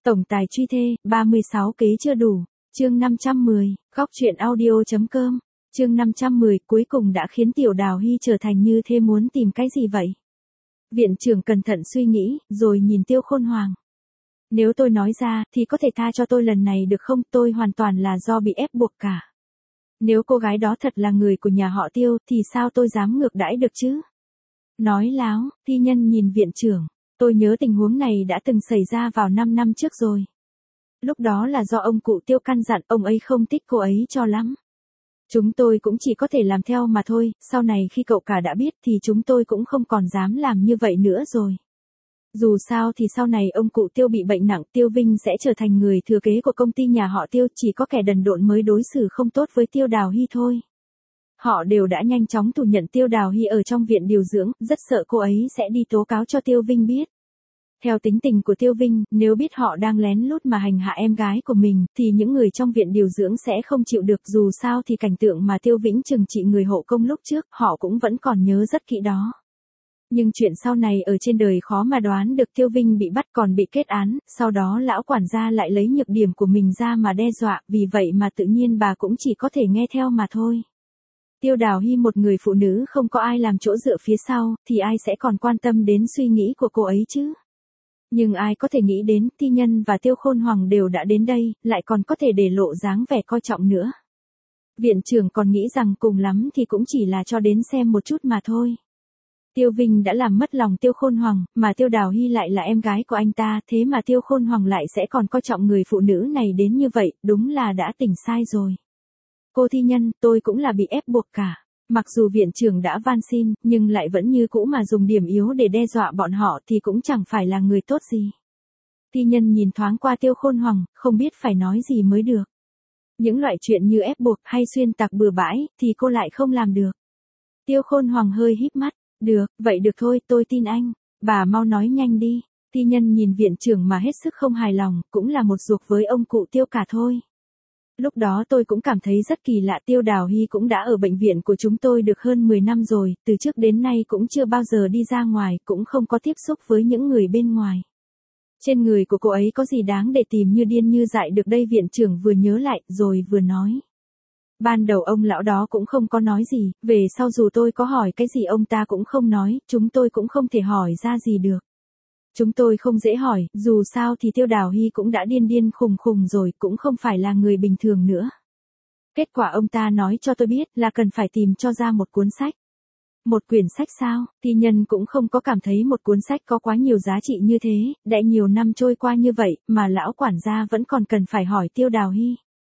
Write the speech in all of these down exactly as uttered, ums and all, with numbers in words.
Tổng tài truy thê, ba mươi sáu kế chưa đủ. Chương năm trăm mười, góc truyện audio.com. Chương năm trăm mười, cuối cùng đã khiến Tiểu Đào Hy trở thành như thế, muốn tìm cái gì vậy? Viện trưởng cẩn thận suy nghĩ, rồi nhìn Tiêu Khôn Hoàng. Nếu tôi nói ra, thì có thể tha cho tôi lần này được không? Tôi hoàn toàn là do bị ép buộc cả. Nếu cô gái đó thật là người của nhà họ Tiêu, thì sao tôi dám ngược đãi được chứ? Nói láo, Thi Nhân nhìn viện trưởng. Tôi nhớ tình huống này đã từng xảy ra vào năm năm trước rồi. Lúc đó là do ông cụ Tiêu căn dặn, ông ấy không thích cô ấy cho lắm. Chúng tôi cũng chỉ có thể làm theo mà thôi, sau này khi cậu cả đã biết thì chúng tôi cũng không còn dám làm như vậy nữa rồi. Dù sao thì sau này ông cụ Tiêu bị bệnh nặng, Tiêu Vinh sẽ trở thành người thừa kế của công ty nhà họ Tiêu, chỉ có kẻ đần độn mới đối xử không tốt với Tiêu Đào Hy thôi. Họ đều đã nhanh chóng thủ nhận Tiêu Đào Hy ở trong viện điều dưỡng, rất sợ cô ấy sẽ đi tố cáo cho Tiêu Vinh biết. Theo tính tình của Tiêu Vinh, nếu biết họ đang lén lút mà hành hạ em gái của mình, thì những người trong viện điều dưỡng sẽ không chịu được. Dù sao thì cảnh tượng mà Tiêu Vĩnh trừng trị người hộ công lúc trước, họ cũng vẫn còn nhớ rất kỹ đó. Nhưng chuyện sau này ở trên đời khó mà đoán được. Tiêu Vinh bị bắt còn bị kết án, sau đó lão quản gia lại lấy nhược điểm của mình ra mà đe dọa, vì vậy mà tự nhiên bà cũng chỉ có thể nghe theo mà thôi. Tiêu Đào Hy một người phụ nữ không có ai làm chỗ dựa phía sau, thì ai sẽ còn quan tâm đến suy nghĩ của cô ấy chứ? Nhưng ai có thể nghĩ đến, Thi Nhân và Tiêu Khôn Hoàng đều đã đến đây, lại còn có thể để lộ dáng vẻ coi trọng nữa. Viện trưởng còn nghĩ rằng cùng lắm thì cũng chỉ là cho đến xem một chút mà thôi. Tiêu Vinh đã làm mất lòng Tiêu Khôn Hoàng, mà Tiêu Đào Hy lại là em gái của anh ta, thế mà Tiêu Khôn Hoàng lại sẽ còn coi trọng người phụ nữ này đến như vậy, đúng là đã tỉnh sai rồi. Cô Thi Nhân, tôi cũng là bị ép buộc cả. Mặc dù viện trưởng đã van xin, nhưng lại vẫn như cũ mà dùng điểm yếu để đe dọa bọn họ thì cũng chẳng phải là người tốt gì. Thi Nhân nhìn thoáng qua Tiêu Khôn Hoàng, không biết phải nói gì mới được. Những loại chuyện như ép buộc hay xuyên tạc bừa bãi, thì cô lại không làm được. Tiêu Khôn Hoàng hơi híp mắt, được, vậy được thôi, tôi tin anh. Bà mau nói nhanh đi. Thi Nhân nhìn viện trưởng mà hết sức không hài lòng, cũng là một ruột với ông cụ Tiêu cả thôi. Lúc đó tôi cũng cảm thấy rất kỳ lạ, Tiêu Đào Hy cũng đã ở bệnh viện của chúng tôi được hơn mười năm rồi, từ trước đến nay cũng chưa bao giờ đi ra ngoài, cũng không có tiếp xúc với những người bên ngoài. Trên người của cô ấy có gì đáng để tìm như điên như dại được đây? Viện trưởng vừa nhớ lại, rồi vừa nói. Ban đầu ông lão đó cũng không có nói gì, về sau dù tôi có hỏi cái gì ông ta cũng không nói, chúng tôi cũng không thể hỏi ra gì được. Chúng tôi không dễ hỏi, dù sao thì Tiêu Đào Hy cũng đã điên điên khùng khùng rồi, cũng không phải là người bình thường nữa. Kết quả ông ta nói cho tôi biết là cần phải tìm cho ra một cuốn sách. Một quyển sách sao? Thi Nhân cũng không có cảm thấy một cuốn sách có quá nhiều giá trị như thế, đã nhiều năm trôi qua như vậy, mà lão quản gia vẫn còn cần phải hỏi Tiêu Đào Hy.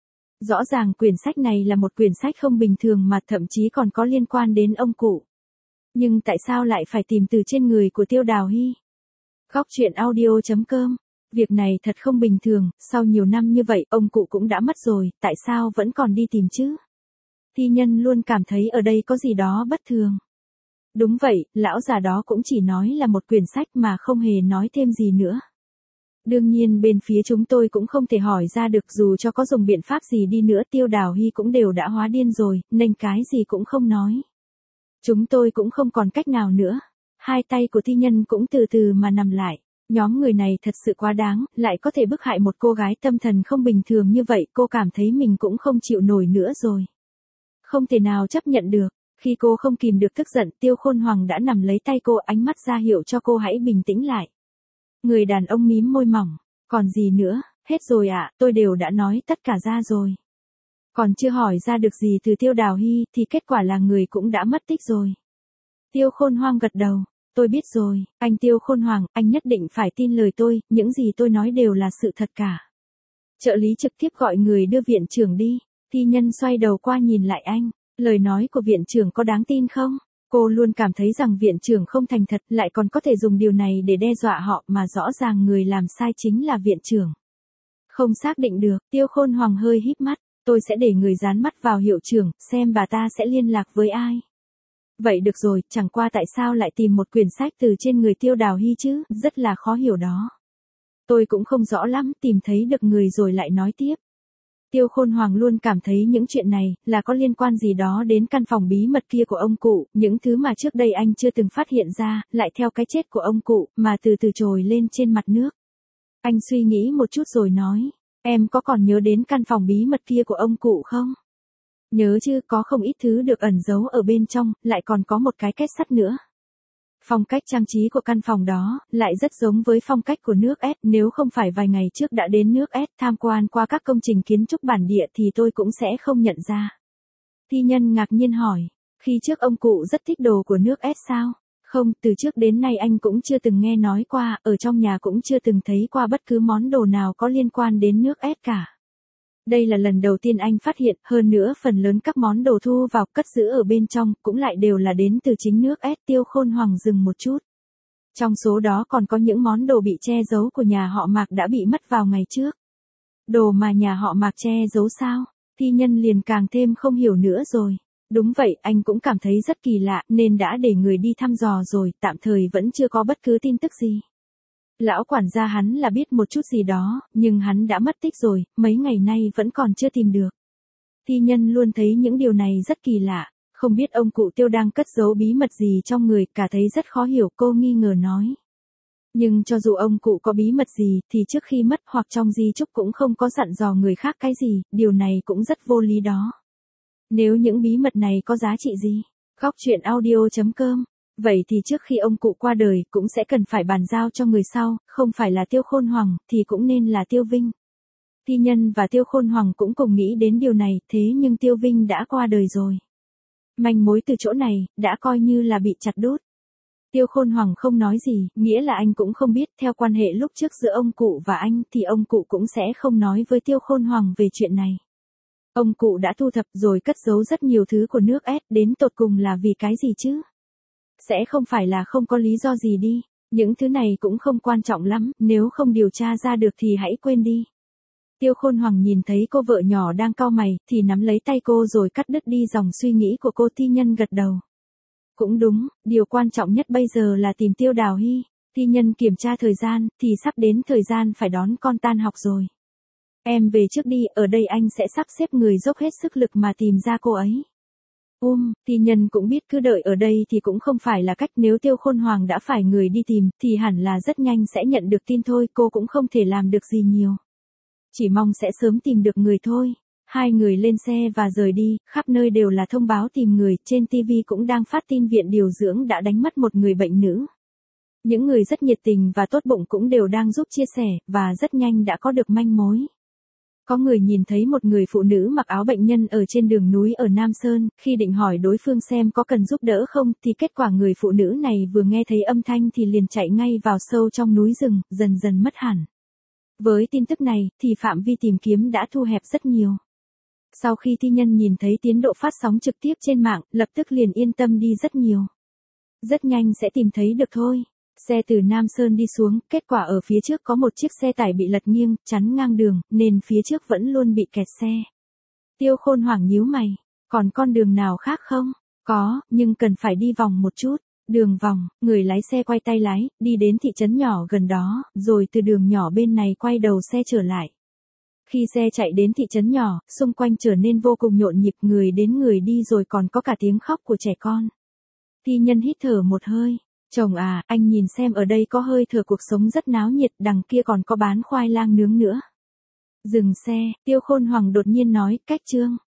Rõ ràng quyển sách này là một quyển sách không bình thường mà thậm chí còn có liên quan đến ông cụ. Nhưng tại sao lại phải tìm từ trên người của Tiêu Đào Hy? Góc truyện audio.com. Việc này thật không bình thường, sau nhiều năm như vậy, ông cụ cũng đã mất rồi, tại sao vẫn còn đi tìm chứ? Thi Nhân luôn cảm thấy ở đây có gì đó bất thường. Đúng vậy, lão già đó cũng chỉ nói là một quyển sách mà không hề nói thêm gì nữa. Đương nhiên bên phía chúng tôi cũng không thể hỏi ra được, dù cho có dùng biện pháp gì đi nữa Tiêu Đào Hy cũng đều đã hóa điên rồi, nên cái gì cũng không nói. Chúng tôi cũng không còn cách nào nữa. Hai tay của Thi Nhân cũng từ từ mà nằm lại. Nhóm người này thật sự quá đáng, lại có thể bức hại một cô gái tâm thần không bình thường như vậy, cô cảm thấy mình cũng không chịu nổi nữa rồi. Không thể nào chấp nhận được. Khi cô không kìm được tức giận, Tiêu Khôn Hoàng đã nắm lấy tay cô, ánh mắt ra hiệu cho cô hãy bình tĩnh lại. Người đàn ông mím môi mỏng, còn gì nữa, hết rồi ạ, à, tôi đều đã nói tất cả ra rồi. Còn chưa hỏi ra được gì từ Tiêu Đào Hy, thì kết quả là người cũng đã mất tích rồi. Tiêu Khôn Hoàng gật đầu, tôi biết rồi, anh Tiêu Khôn Hoàng, anh nhất định phải tin lời tôi, những gì tôi nói đều là sự thật cả. Trợ lý trực tiếp gọi người đưa viện trưởng đi. Thi Nhân xoay đầu qua nhìn lại anh, lời nói của viện trưởng có đáng tin không? Cô luôn cảm thấy rằng viện trưởng không thành thật, lại còn có thể dùng điều này để đe dọa họ, mà rõ ràng người làm sai chính là viện trưởng. Không xác định được, Tiêu Khôn Hoàng hơi híp mắt, tôi sẽ để người dán mắt vào hiệu trưởng, xem bà ta sẽ liên lạc với ai. Vậy được rồi, chẳng qua tại sao lại tìm một quyển sách từ trên người Tiêu Đào Hy chứ, rất là khó hiểu đó. Tôi cũng không rõ lắm, tìm thấy được người rồi lại nói tiếp. Tiêu Khôn Hoàng luôn cảm thấy những chuyện này là có liên quan gì đó đến căn phòng bí mật kia của ông cụ, những thứ mà trước đây anh chưa từng phát hiện ra, lại theo cái chết của ông cụ mà từ từ trồi lên trên mặt nước. Anh suy nghĩ một chút rồi nói, em có còn nhớ đến căn phòng bí mật kia của ông cụ không? Nhớ chứ, có không ít thứ được ẩn giấu ở bên trong, lại còn có một cái két sắt nữa. Phong cách trang trí của căn phòng đó, lại rất giống với phong cách của nước S, nếu không phải vài ngày trước đã đến nước S tham quan qua các công trình kiến trúc bản địa thì tôi cũng sẽ không nhận ra. Thi Nhân ngạc nhiên hỏi, khi trước ông cụ rất thích đồ của nước S sao? Không, từ trước đến nay anh cũng chưa từng nghe nói qua, ở trong nhà cũng chưa từng thấy qua bất cứ món đồ nào có liên quan đến nước S cả. Đây là lần đầu tiên anh phát hiện, hơn nữa phần lớn các món đồ thu vào cất giữ ở bên trong cũng lại đều là đến từ chính nước S. Tiêu Khôn Hoàng dừng một chút. Trong số đó còn có những món đồ bị che giấu của nhà họ Mạc đã bị mất vào ngày trước. Đồ mà nhà họ Mạc che giấu sao? Thi Nhân liền càng thêm không hiểu nữa rồi. Đúng vậy, anh cũng cảm thấy rất kỳ lạ nên đã để người đi thăm dò rồi, tạm thời vẫn chưa có bất cứ tin tức gì. Lão quản gia hắn là biết một chút gì đó, nhưng hắn đã mất tích rồi, mấy ngày nay vẫn còn chưa tìm được. Thi Nhân luôn thấy những điều này rất kỳ lạ, không biết ông cụ Tiêu đang cất giấu bí mật gì trong người, cả thấy rất khó hiểu, cô nghi ngờ nói. Nhưng cho dù ông cụ có bí mật gì thì trước khi mất hoặc trong di chúc cũng không có dặn dò người khác cái gì, điều này cũng rất vô lý đó. Nếu những bí mật này có giá trị gì? Góc truyện audio chấm com. Vậy thì trước khi ông cụ qua đời cũng sẽ cần phải bàn giao cho người sau, không phải là Tiêu Khôn Hoàng thì cũng nên là Tiêu Vinh. Thi Nhân và Tiêu Khôn Hoàng cũng cùng nghĩ đến điều này, thế nhưng Tiêu Vinh đã qua đời rồi. Manh mối từ chỗ này đã coi như là bị chặt đứt. Tiêu Khôn Hoàng không nói gì, nghĩa là anh cũng không biết, theo quan hệ lúc trước giữa ông cụ và anh thì ông cụ cũng sẽ không nói với Tiêu Khôn Hoàng về chuyện này. Ông cụ đã thu thập rồi cất giấu rất nhiều thứ của nước S, đến tột cùng là vì cái gì chứ? Sẽ không phải là không có lý do gì đi, những thứ này cũng không quan trọng lắm, nếu không điều tra ra được thì hãy quên đi. Tiêu Khôn Hoàng nhìn thấy cô vợ nhỏ đang cau mày, thì nắm lấy tay cô rồi cắt đứt đi dòng suy nghĩ của cô. Thi Nhân gật đầu. Cũng đúng, điều quan trọng nhất bây giờ là tìm Tiêu Đào Hy. Thi Nhân kiểm tra thời gian, thì sắp đến thời gian phải đón con tan học rồi. Em về trước đi, ở đây anh sẽ sắp xếp người dốc hết sức lực mà tìm ra cô ấy. Um, Thi Nhân cũng biết cứ đợi ở đây thì cũng không phải là cách, nếu Tiêu Khôn Hoàng đã phải người đi tìm thì hẳn là rất nhanh sẽ nhận được tin thôi, cô cũng không thể làm được gì nhiều. Chỉ mong sẽ sớm tìm được người thôi. Hai người lên xe và rời đi, khắp nơi đều là thông báo tìm người, trên ti vi cũng đang phát tin viện điều dưỡng đã đánh mất một người bệnh nữ. Những người rất nhiệt tình và tốt bụng cũng đều đang giúp chia sẻ, và rất nhanh đã có được manh mối. Có người nhìn thấy một người phụ nữ mặc áo bệnh nhân ở trên đường núi ở Nam Sơn, khi định hỏi đối phương xem có cần giúp đỡ không thì kết quả người phụ nữ này vừa nghe thấy âm thanh thì liền chạy ngay vào sâu trong núi rừng, dần dần mất hẳn. Với tin tức này thì phạm vi tìm kiếm đã thu hẹp rất nhiều. Sau khi Thi Nhân nhìn thấy tiến độ phát sóng trực tiếp trên mạng, lập tức liền yên tâm đi rất nhiều. Rất nhanh sẽ tìm thấy được thôi. Xe từ Nam Sơn đi xuống, kết quả ở phía trước có một chiếc xe tải bị lật nghiêng, chắn ngang đường, nên phía trước vẫn luôn bị kẹt xe. Tiêu Khôn Hoàng nhíu mày, còn con đường nào khác không? Có, nhưng cần phải đi vòng một chút. Đường vòng, người lái xe quay tay lái, đi đến thị trấn nhỏ gần đó, rồi từ đường nhỏ bên này quay đầu xe trở lại. Khi xe chạy đến thị trấn nhỏ, xung quanh trở nên vô cùng nhộn nhịp, người đến người đi rồi còn có cả tiếng khóc của trẻ con. Thi Nhân hít thở một hơi. Chồng à, anh nhìn xem ở đây có hơi thở cuộc sống rất náo nhiệt, đằng kia còn có bán khoai lang nướng nữa. Dừng xe, Tiêu Khôn Hoàng đột nhiên nói, cách Trương.